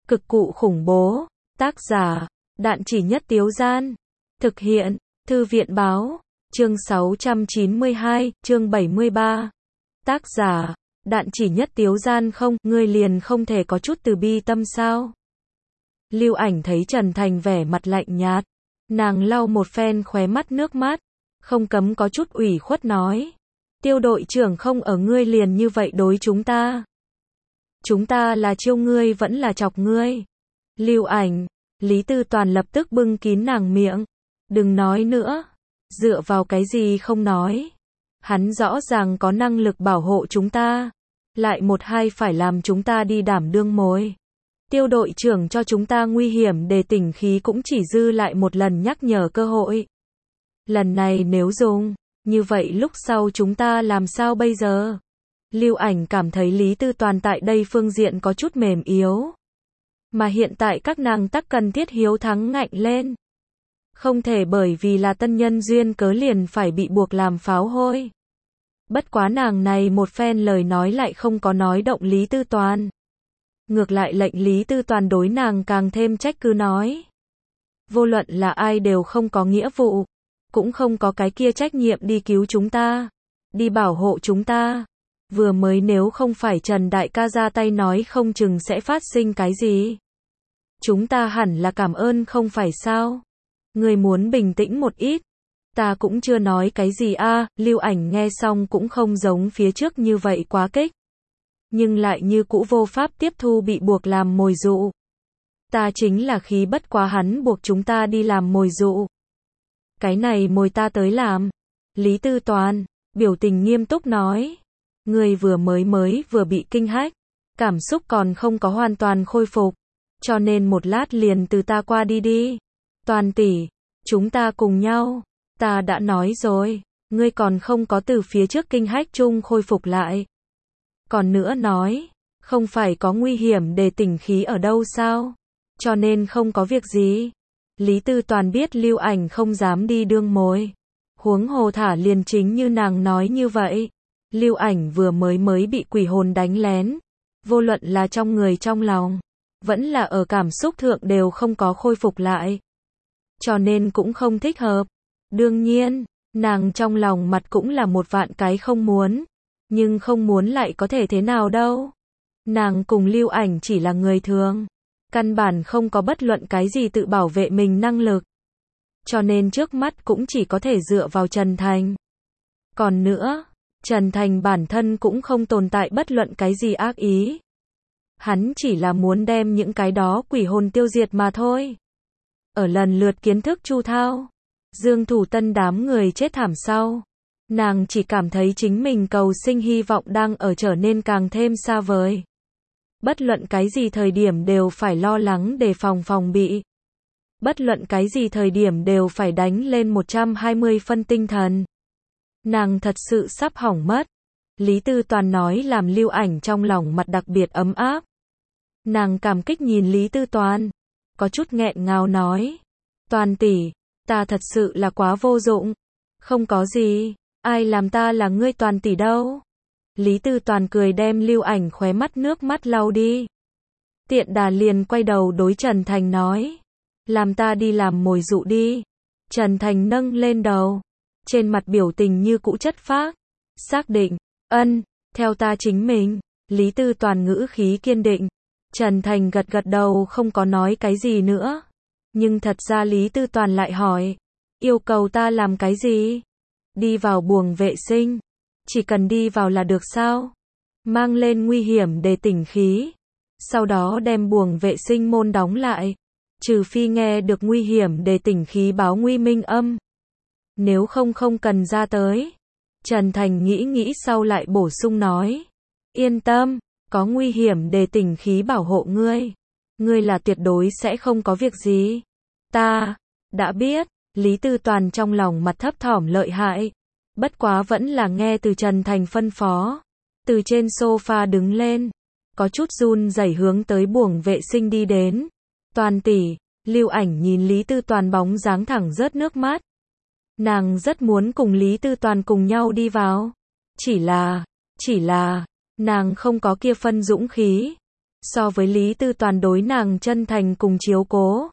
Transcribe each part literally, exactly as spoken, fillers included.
Cực cụ khủng bố. Tác giả, Đạn Chỉ Nhất Tiếu Gian. Thực hiện, Thư viện báo. Chương sáu trăm chín mươi hai, chương bảy mươi ba. Tác giả, Đạn Chỉ Nhất Tiếu Gian. Không, ngươi liền không thể có chút từ bi tâm sao? Lưu Ảnh thấy Trần Thành vẻ mặt lạnh nhạt, nàng lau một phen khóe mắt nước mắt, không cấm có chút ủy khuất nói: Tiêu đội trưởng không ở, ngươi liền như vậy đối chúng ta. Chúng ta là chiêu ngươi vẫn là chọc ngươi. Lưu Ảnh, Lý Tư Toàn lập tức bưng kín nàng miệng. Đừng nói nữa. Dựa vào cái gì không nói? Hắn rõ ràng có năng lực bảo hộ chúng ta, lại một hai phải làm chúng ta đi đảm đương mồi. Tiêu đội trưởng cho chúng ta nguy hiểm để tỉnh khí cũng chỉ dư lại một lần nhắc nhở cơ hội. Lần này nếu dùng, như vậy lúc sau chúng ta làm sao bây giờ? Lưu Ảnh cảm thấy Lý Tư Toàn tại đây phương diện có chút mềm yếu. Mà hiện tại các nàng tắc cần thiết hiếu thắng ngạnh lên. Không thể bởi vì là tân nhân duyên cớ liền phải bị buộc làm pháo hôi. Bất quá nàng này một phen lời nói lại không có nói động Lý Tư Toàn. Ngược lại lệnh Lý Tư Toàn đối nàng càng thêm trách cứ nói: vô luận là ai đều không có nghĩa vụ, cũng không có cái kia trách nhiệm đi cứu chúng ta, đi bảo hộ chúng ta. Vừa mới nếu không phải Trần Đại ca ra tay nói không chừng sẽ phát sinh cái gì. Chúng ta hẳn là cảm ơn không phải sao? Người muốn bình tĩnh một ít. Ta cũng chưa nói cái gì a. À, Lưu Ảnh nghe xong cũng không giống phía trước như vậy quá kích, nhưng lại như cũ vô pháp tiếp thu bị buộc làm mồi dụ. Ta chính là khí bất quá hắn buộc chúng ta đi làm mồi dụ. Cái này mồi ta tới làm. Lý Tư Toàn, biểu tình nghiêm túc nói. Người vừa mới mới vừa bị kinh hách, cảm xúc còn không có hoàn toàn khôi phục, cho nên một lát liền từ ta qua đi đi. Toàn tỷ, chúng ta cùng nhau. Ta đã nói rồi, ngươi còn không có từ phía trước kinh hách chung khôi phục lại. Còn nữa nói, không phải có nguy hiểm để tỉnh khí ở đâu sao? Cho nên không có việc gì. Lý Tư Toàn biết Lưu Ảnh không dám đi đương mồi. Huống hồ thả liền chính như nàng nói như vậy. Lưu Ảnh vừa mới mới bị quỷ hồn đánh lén. Vô luận là trong người trong lòng, vẫn là ở cảm xúc thượng đều không có khôi phục lại. Cho nên cũng không thích hợp. Đương nhiên, nàng trong lòng mặt cũng là một vạn cái không muốn. Nhưng không muốn lại có thể thế nào đâu. Nàng cùng Lưu Ảnh chỉ là người thường, căn bản không có bất luận cái gì tự bảo vệ mình năng lực. Cho nên trước mắt cũng chỉ có thể dựa vào Trần Thành. Còn nữa, Trần Thành bản thân cũng không tồn tại bất luận cái gì ác ý. Hắn chỉ là muốn đem những cái đó quỷ hồn tiêu diệt mà thôi. Ở lần lượt kiến thức Chu Thao, Dương Thủ Tân đám người chết thảm sau, nàng chỉ cảm thấy chính mình cầu sinh hy vọng đang ở trở nên càng thêm xa vời. Bất luận cái gì thời điểm đều phải lo lắng đề phòng phòng bị. Bất luận cái gì thời điểm đều phải đánh lên một trăm hai mươi phân tinh thần. Nàng thật sự sắp hỏng mất. Lý Tư Toàn nói làm Lưu Ảnh trong lòng mặt đặc biệt ấm áp. Nàng cảm kích nhìn Lý Tư Toàn, có chút nghẹn ngào nói: Toàn tỷ, ta thật sự là quá vô dụng. Không có gì, ai làm ta là ngươi Toàn tỷ đâu. Lý Tư Toàn cười đem Lưu Ảnh khóe mắt nước mắt lau đi. Tiện đà liền quay đầu đối Trần Thành nói: làm ta đi làm mồi dụ đi. Trần Thành nâng lên đầu, trên mặt biểu tình như cũ chất phác. Xác định, ân, theo ta chính mình. Lý Tư Toàn ngữ khí kiên định. Trần Thành gật gật đầu không có nói cái gì nữa. Nhưng thật ra Lý Tư Toàn lại hỏi: yêu cầu ta làm cái gì? Đi vào buồng vệ sinh. Chỉ cần đi vào là được sao? Mang lên nguy hiểm để tỉnh khí. Sau đó đem buồng vệ sinh môn đóng lại. Trừ phi nghe được nguy hiểm để tỉnh khí báo nguy minh âm. Nếu không không cần ra tới. Trần Thành nghĩ nghĩ sau lại bổ sung nói: yên tâm, có nguy hiểm để tỉnh khí bảo hộ ngươi. Ngươi là tuyệt đối sẽ không có việc gì. Ta, đã biết. Lý Tư Toàn trong lòng mặt thấp thỏm lợi hại. Bất quá vẫn là nghe từ Trần Thành phân phó. Từ trên sofa đứng lên, có chút run rẩy hướng tới buồng vệ sinh đi đến. Toàn tỷ, Lưu Ảnh nhìn Lý Tư Toàn bóng dáng thẳng rớt nước mắt. Nàng rất muốn cùng Lý Tư Toàn cùng nhau đi vào. Chỉ là, chỉ là, nàng không có kia phân dũng khí. So với Lý Tư Toàn đối nàng chân thành cùng chiếu cố,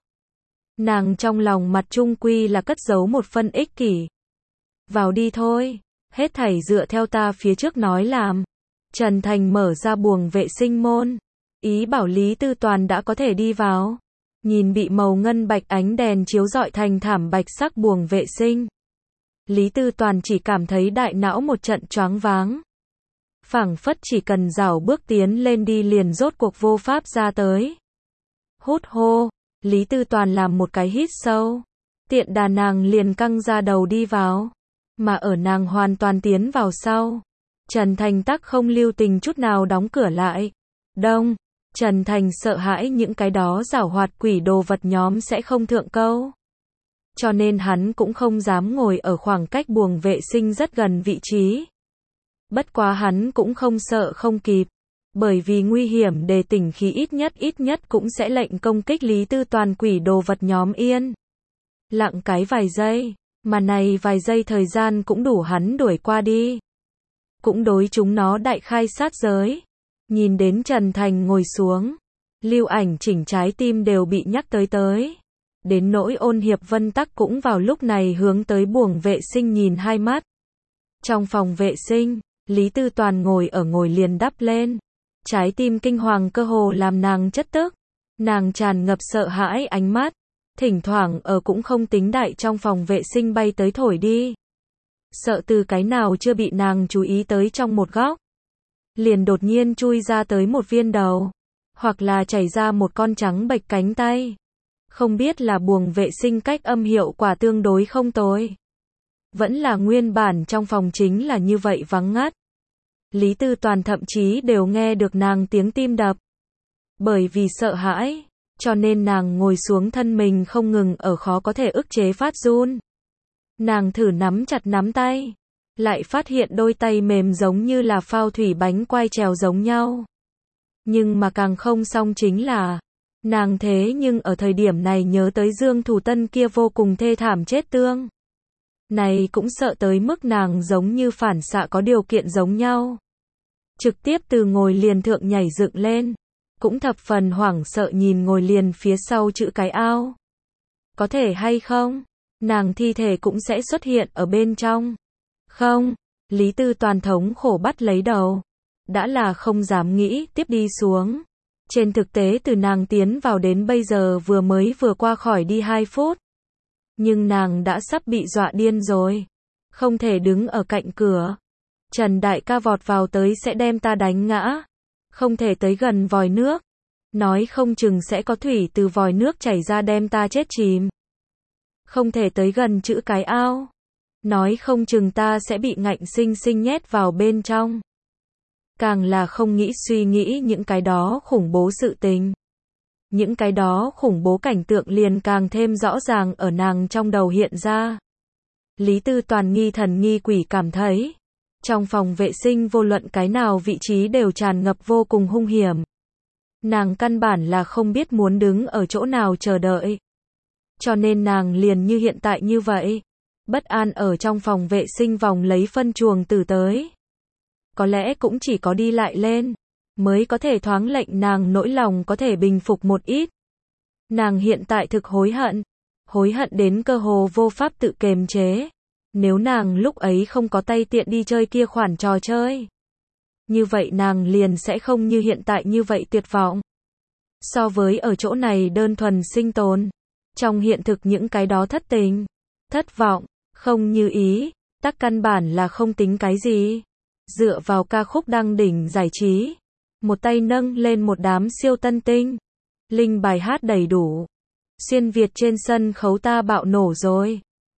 nàng trong lòng mặt trung quy là cất giấu một phân ích kỷ. Vào đi thôi, hết thảy dựa theo ta phía trước nói làm. Trần Thành mở ra buồng vệ sinh môn, ý bảo Lý Tư Toàn đã có thể đi vào. Nhìn bị màu ngân bạch ánh đèn chiếu rọi thành thảm bạch sắc buồng vệ sinh, Lý Tư Toàn chỉ cảm thấy đại não một trận choáng váng. Phảng phất chỉ cần rảo bước tiến lên đi liền rốt cuộc vô pháp ra tới. Hút hô, Lý Tư Toàn làm một cái hít sâu. Tiện đà nàng liền căng ra đầu đi vào. Mà ở nàng hoàn toàn tiến vào sau, Trần Thành tắc không lưu tình chút nào đóng cửa lại. Đông, Trần Thành sợ hãi những cái đó giảo hoạt quỷ đồ vật nhóm sẽ không thượng câu. Cho nên hắn cũng không dám ngồi ở khoảng cách buồng vệ sinh rất gần vị trí. Bất quá hắn cũng không sợ không kịp, bởi vì nguy hiểm đề tỉnh khí ít nhất ít nhất cũng sẽ lệnh công kích Lý Tư Toàn quỷ đồ vật nhóm yên. Lặng cái vài giây, mà này vài giây thời gian cũng đủ hắn đuổi qua đi. Cũng đối chúng nó đại khai sát giới. Nhìn đến Trần Thành ngồi xuống, Lưu Ảnh chỉnh trái tim đều bị nhắc tới tới. Đến nỗi Ôn Hiệp Vân tắc cũng vào lúc này hướng tới buồng vệ sinh nhìn hai mắt. Trong phòng vệ sinh, Lý Tư Toàn ngồi ở ngồi liền đắp lên. Trái tim kinh hoàng cơ hồ làm nàng chất tức. Nàng tràn ngập sợ hãi ánh mắt. Thỉnh thoảng ở cũng không tính đại trong phòng vệ sinh bay tới thổi đi. Sợ từ cái nào chưa bị nàng chú ý tới trong một góc, liền đột nhiên chui ra tới một viên đầu, hoặc là chảy ra một con trắng bệch cánh tay. Không biết là buồng vệ sinh cách âm hiệu quả tương đối không tồi, vẫn là nguyên bản trong phòng chính là như vậy vắng ngắt. Lý Tư Toàn thậm chí đều nghe được nàng tiếng tim đập. Bởi vì sợ hãi, cho nên nàng ngồi xuống thân mình không ngừng ở khó có thể ức chế phát run. Nàng thử nắm chặt nắm tay, lại phát hiện đôi tay mềm giống như là phao thủy bánh quai trèo giống nhau. Nhưng mà càng không xong chính là, nàng thế nhưng ở thời điểm này nhớ tới Dương Thủ Tân kia vô cùng thê thảm chết tương. Này cũng sợ tới mức nàng giống như phản xạ có điều kiện giống nhau. Trực tiếp từ ngồi liền thượng nhảy dựng lên. Cũng thập phần hoảng sợ nhìn ngồi liền phía sau chữ cái ao. Có thể hay không? Nàng thi thể cũng sẽ xuất hiện ở bên trong. Không, Lý Tư Toàn thống khổ bắt lấy đầu. Đã là không dám nghĩ tiếp đi xuống. Trên thực tế từ nàng tiến vào đến bây giờ vừa mới vừa qua khỏi đi hai phút. Nhưng nàng đã sắp bị dọa điên rồi. Không thể đứng ở cạnh cửa. Trần đại ca vọt vào tới sẽ đem ta đánh ngã. Không thể tới gần vòi nước. Nói không chừng sẽ có thủy từ vòi nước chảy ra đem ta chết chìm. Không thể tới gần chữ cái ao. Nói không chừng ta sẽ bị ngạnh sinh sinh nhét vào bên trong. Càng là không nghĩ suy nghĩ những cái đó khủng bố sự tình. Những cái đó khủng bố cảnh tượng liền càng thêm rõ ràng ở nàng trong đầu hiện ra. Lý Tư Toàn nghi thần nghi quỷ cảm thấy. Trong phòng vệ sinh vô luận cái nào vị trí đều tràn ngập vô cùng hung hiểm. Nàng căn bản là không biết muốn đứng ở chỗ nào chờ đợi. Cho nên nàng liền như hiện tại như vậy. Bất an ở trong phòng vệ sinh vòng lấy phân chuồng tử tới. Có lẽ cũng chỉ có đi lại lên, mới có thể thoáng lệnh nàng nỗi lòng có thể bình phục một ít. Nàng hiện tại thực hối hận. Hối hận đến cơ hồ vô pháp tự kềm chế. Nếu nàng lúc ấy không có tay tiện đi chơi kia khoản trò chơi, như vậy nàng liền sẽ không như hiện tại như vậy tuyệt vọng. So với ở chỗ này đơn thuần sinh tồn, trong hiện thực những cái đó thất tình, thất vọng, không như ý, tắc căn bản là không tính cái gì. Dựa vào ca khúc đăng đỉnh giải trí, một tay nâng lên một đám siêu tân tinh, linh bài hát đầy đủ. Xuyên Việt trên sân khấu ta bạo nổ rồi.